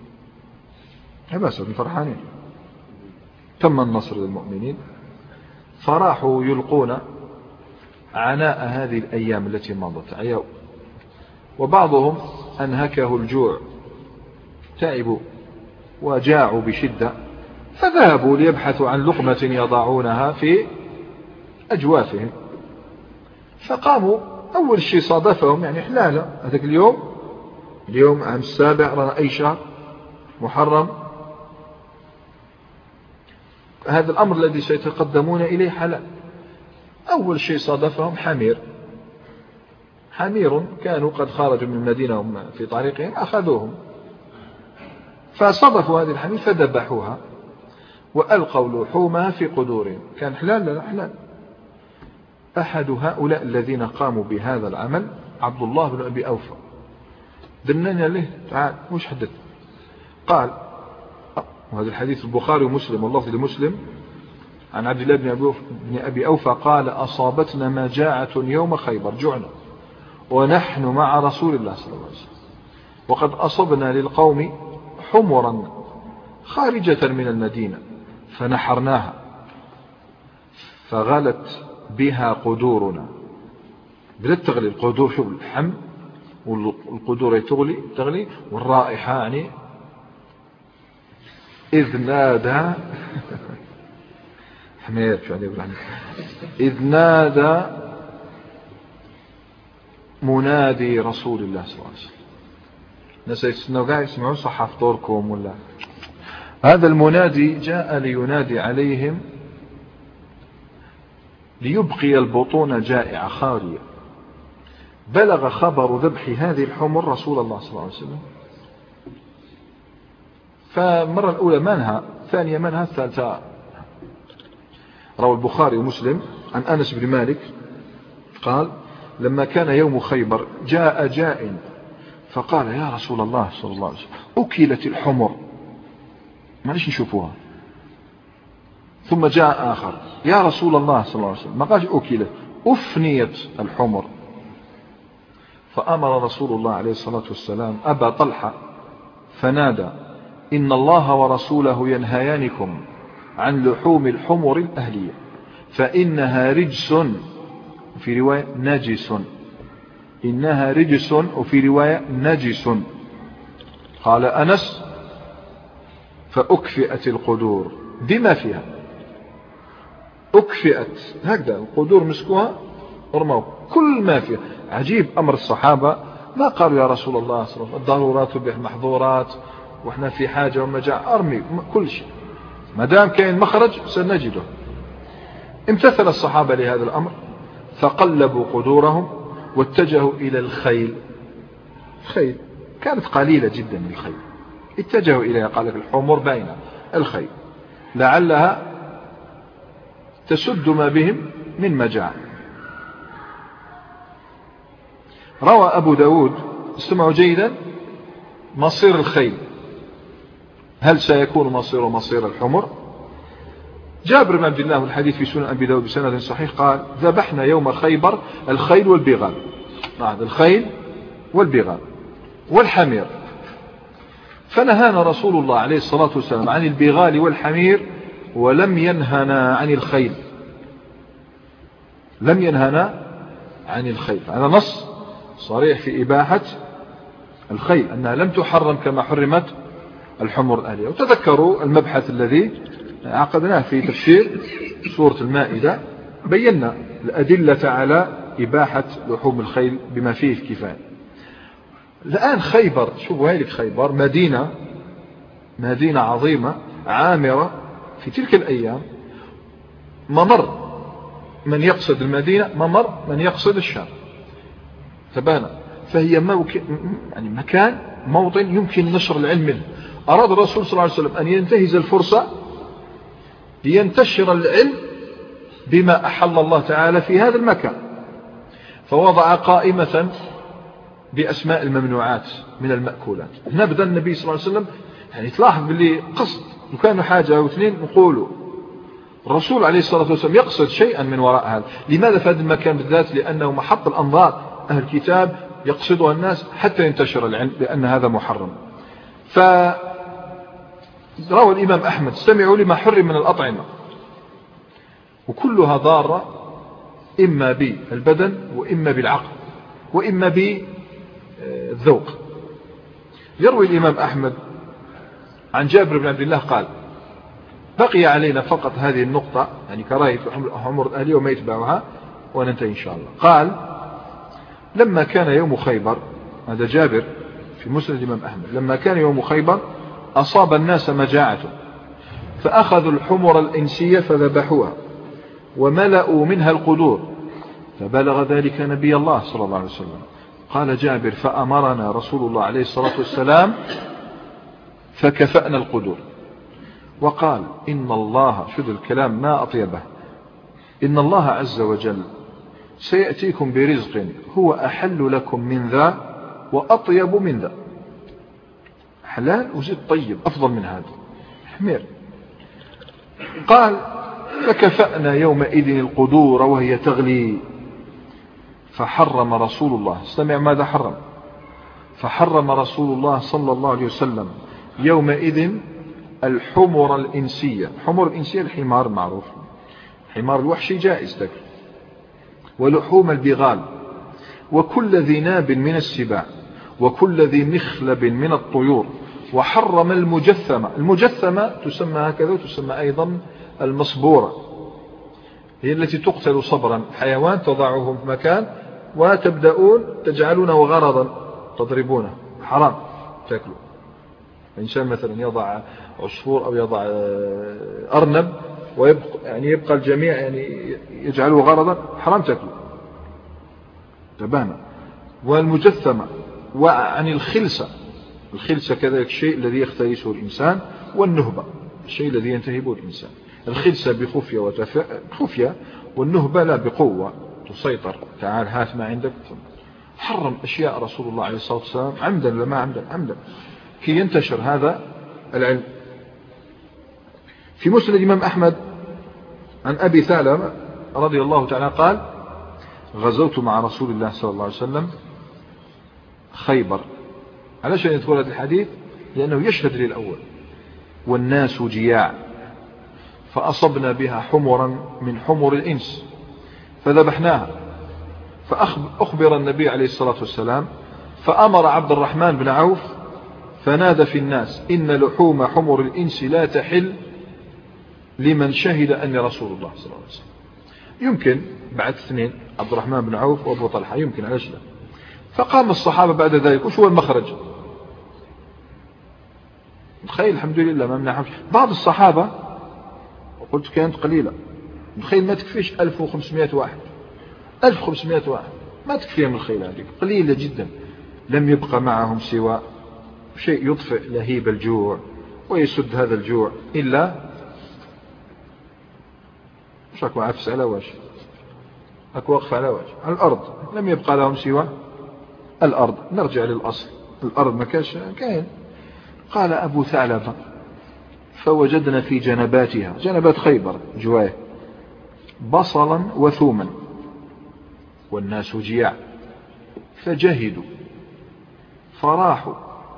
A: بس فرحانين، تم النصر للمؤمنين، فراحوا يلقون عناء هذه الأيام التي مضت عياو. وبعضهم أنهكه الجوع، تعبوا وجاعوا بشدة، فذهبوا ليبحثوا عن لقمة يضعونها في أجوافهم. فقاموا، أول شيء صادفهم يعني حلالة هذاك اليوم، اليوم عام السابع رانا أي شهر محرم، هذا الأمر الذي سيتقدمون إليه حلال. أول شيء صادفهم حمير، حمير كانوا قد خرجوا من المدينة هم في طريقهم، أخذوهم فصدفوا هذه الحمير فذبحوها وألقوا لحومها في قدورهم. كان حلال لا حلال. أحد هؤلاء الذين قاموا بهذا العمل عبد الله بن أبي أوفى، دننا له تعال وش حدث؟ قال، وهذا الحديث البخاري ومسلم واللفظ لمسلم عن عبد الله بن أبي أوفى قال أصابتنا مجاعة يوم خيبر، جعنا ونحن مع رسول الله صلى الله عليه وسلم، وقد أصبنا للقوم حمرا خارجة من المدينة فنحرناها فغلت بها قدورنا بدأت تغلي القدور، شوف اللحم والقدور تغلي تغلي والرائحة يعني. إذ نادى حمير شو يقول عنه، إذ نادى منادي رسول الله صلى الله عليه وسلم. الناس يستنوا قاعد يسمعوا صح فطوركم ولا. هذا المنادي جاء لينادي عليهم ليبقي البطون جائعة خالية. بلغ خبر ذبح هذه الحمر رسول الله صلى الله عليه وسلم، فالمرة الأولى منها، ثانية منها، الثالثة. روى البخاري ومسلم عن أنس بن مالك قال لما كان يوم خيبر جاء جاء فقال يا رسول الله صلى الله عليه وسلم أكلت الحمر، معليش نشوفوها. ثم جاء آخر يا رسول الله صلى الله عليه وسلم، ما قالش أكلت، أفنيت الحمر. فأمر رسول الله عليه الصلاة والسلام أبا طلحة فنادى إن الله ورسوله ينهيانكم عن لحوم الحمر الأهلية فإنها رجس، وفي رواية نجس، إنها رجس، وفي رواية نجس. قال أنس فأكفئت القدور بما فيها، أكفئت هكذا القدور مسكوها ارموا كل ما فيها. عجيب أمر الصحابة، ما قالوا يا رسول الله صلى الله عليه وسلم الضرورات بالمحظورات وإحنا في حاجة ومجاعة، أرمي كل شيء ما دام كاين مخرج سنجده. امتثل الصحابة لهذا الأمر فقلبوا قدورهم واتجهوا إلى الخيل. الخيل كانت قليلة جدا من الخيل، اتجهوا إليها. قال لك الحمر باينة، الخيل لعلها تسد ما بهم من مجاعة. روى أبو داود، استمعوا جيدا، مصير الخيل، هل سيكون مصير مصير الحمر؟ جابر بن عبد الله الحديث في سنن أبي داود بسند صحيح قال ذبحنا يوم خيبر الخيل والبغال، بعد الخيل والبغال والحمير، فنهانا رسول الله عليه الصلاة والسلام عن البغال والحمير ولم ينهنا عن الخيل، لم ينهنا عن الخيل. هذا نص صريح في إباحة الخيل، أنها لم تحرم كما حرمت الحمر الأهلية. وتذكروا المبحث الذي عقدناه في تفسير سورة المائدة، بينا الأدلة على إباحة لحوم الخيل بما فيه الكفاية. الآن خيبر، شوفوا هيك خيبر مدينة مدينة عظيمة عامرة في تلك الأيام، ممر من يقصد المدينة، ممر من يقصد الشام، تبانا. فهي موك... يعني مكان موطن يمكن نشر العلم منه. أراد الرسول صلى الله عليه وسلم أن ينتهز الفرصة لينتشر العلم بما أحل الله تعالى في هذا المكان، فوضع قائمة بأسماء الممنوعات من المأكولات. نبدأ النبي صلى الله عليه وسلم يعني تلاحظ باللي قصد، وكانوا حاجة أو اثنين نقولوا الرسول عليه الصلاة والسلام يقصد شيئا من وراء هذا. لماذا في هذا المكان بالذات؟ لأنه محط الأنظار، أهل الكتاب يقصدها الناس حتى ينتشر العلم بأن هذا محرم. فروى الإمام أحمد استمعوا لما حرم من الأطعمة وكلها ضارة، إما بالبدن وإما بالعقل وإما بالذوق. يروي الإمام أحمد عن جابر بن عبد الله قال بقي علينا فقط هذه النقطة، يعني كراهية الحمر الأهلية وما يتبعها، وننتهي إن شاء الله. قال لما كان يوم خيبر، هذا جابر في مسند الإمام أحمد، لما كان يوم خيبر أصاب الناس مجاعة فأخذوا الحمر الإنسية فذبحوها وملأوا منها القدور، فبلغ ذلك نبي الله صلى الله عليه وسلم. قال جابر فأمرنا رسول الله عليه الصلاة والسلام فكفأنا القدور، وقال إن الله، شد الكلام ما أطيبه، إن الله عز وجل سيأتيكم برزق هو أحل لكم من ذا وأطيب من ذا، حلال وزيد طيب أفضل من هذا حمير. قال فكفأنا يومئذ القدور وهي تغلي، فحرم رسول الله، استمع ماذا حرم، فحرم رسول الله صلى الله عليه وسلم يومئذ الحمر الإنسية. الحمر الإنسية الحمار معروف، حمار الوحشي جائز تاكل، ولحوم البغال وكل ذي ناب من السباع وكل ذي مخلب من الطيور، وحرم المجثمة. المجثمة تسمى هكذا وتسمى أيضا المصبورة، هي التي تقتل صبرا، حيوان تضعه في مكان وتبدأون تجعلونه غرضا تضربونه، حرام تأكله. إنسان مثلا يضع عصفور أو يضع أرنب ويبقى يعني يبقى الجميع يعني يجعله غرضا، حرام تأكله، تبانا. والمجثمة وعن الخلسة، الخلسة كذلك الشيء الذي يختلسه الإنسان، والنهبة الشيء الذي ينتهبه الإنسان. الخلسة بخفية وخفية، والنهبة لا بقوة تسيطر، تعال هات ما عندك. حرم أشياء رسول الله عليه الصلاة والسلام عمدا لما عمدا عمدا كي ينتشر هذا العلم. في مسند الإمام أحمد عن أبي ثعلبة رضي الله تعالى قال: غزوت مع رسول الله صلى الله عليه وسلم خيبر. علاش يذكر هذا الحديث؟ لأنه يشهد للأول: والناس جياع، فأصبنا بها حمرا من حمر الإنس فذبحناها. فأخبر النبي عليه الصلاة والسلام، فأمر عبد الرحمن بن عوف فنادى في الناس: إن لحوم حمر الإنس لا تحل لمن شهد أني رسول الله صلى الله عليه وسلم. يمكن بعد اثنين، عبد الرحمن بن عوف وأبو طلحة، يمكن علاش لا. فقام الصحابة بعد ذلك، وش هو المخرج؟ تخيل، الحمد لله ما منعهمش. بعض الصحابة وقلت كانت قليلة، تخيل ما تكفيش ألف وخمسمائة واحد، ألف وخمسمائة واحد ما تكفيهم الخيل هذه، قليلة جدا. لم يبقى معهم سوى شيء يطفئ لهيب الجوع ويسد هذا الجوع، إلا مش أكو عفس على وجه، أكو وقف على وجه، على الأرض. لم يبقى لهم سوى الأرض. نرجع للأصل، الأرض ما كانش كاين. قال أبو ثعلبة: فوجدنا في جنباتها، جنبات خيبر جواه، بصلا وثوما والناس جياع، فجهدوا فراحوا،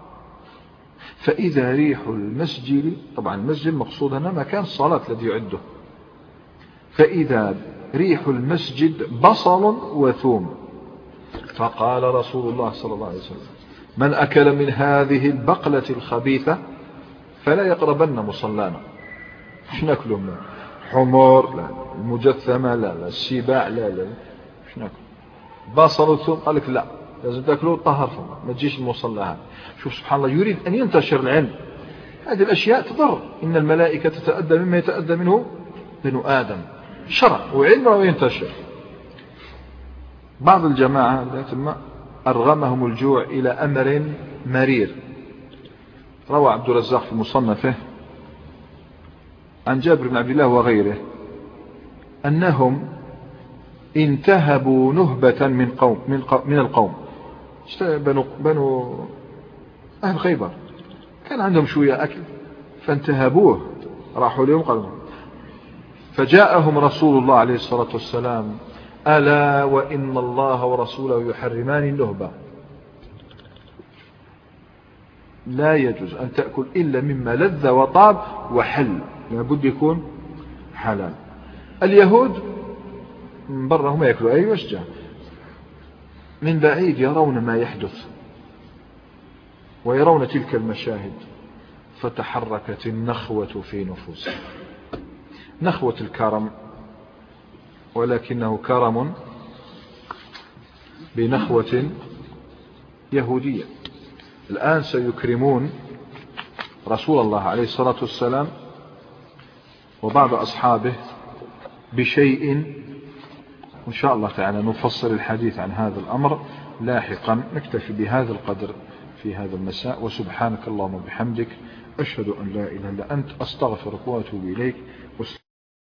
A: فإذا ريح المسجد، طبعا المسجد مقصود هنا مكان الصلاة الذي يعده، فإذا ريح المسجد بصل وثوم. فقال رسول الله صلى الله عليه وسلم: من أكل من هذه البقلة الخبيثة فلا يقربن مصلانا. مش ناكله من حمر، لا المجثمة، لا لا السباع، لا لا مش ناكله. بصل وثوم قال لك لا، لازم تاكله طهر فمك، ما تجيش المصلى هذا. شوف سبحان الله، يريد أن ينتشر العلم. هذه الأشياء تضر، إن الملائكة تتأدى مما يتأدى منه بنو آدم، شرع وعلم وينتشر. بعض الجماعة أرغمهم الجوع إلى أمر مرير. روى عبد الرزاق في مصنفه عن جابر بن عبد الله وغيره أنهم انتهبوا نهبة من قوم من, قوم من القوم، بنو, بنو أهل خيبر، كان عندهم شوية أكل فانتهبوه، راحوا لهم قالوا. فجاءهم رسول الله عليه الصلاة والسلام: ألا وإن الله ورسوله يحرمان النهبة، لا يجوز أن تأكل إلا مما لذ وطاب وحل، لابد يكون حلال. اليهود من برا هم يأكلوا أي وشجة، من بعيد يرون ما يحدث ويرون تلك المشاهد، فتحركت النخوة في نفوسهم، نخوة الكرم، ولكنه كرم بنخوة يهودية. الآن سيكرمون رسول الله عليه الصلاة والسلام وبعض أصحابه بشيء، إن شاء الله تعالى نفصل الحديث عن هذا الأمر لاحقا. نكتفي بهذا القدر في هذا المساء، وسبحانك اللهم وبحمدك، أشهد أن لا إله إلا أنت، أستغفرك وأتوب إليك.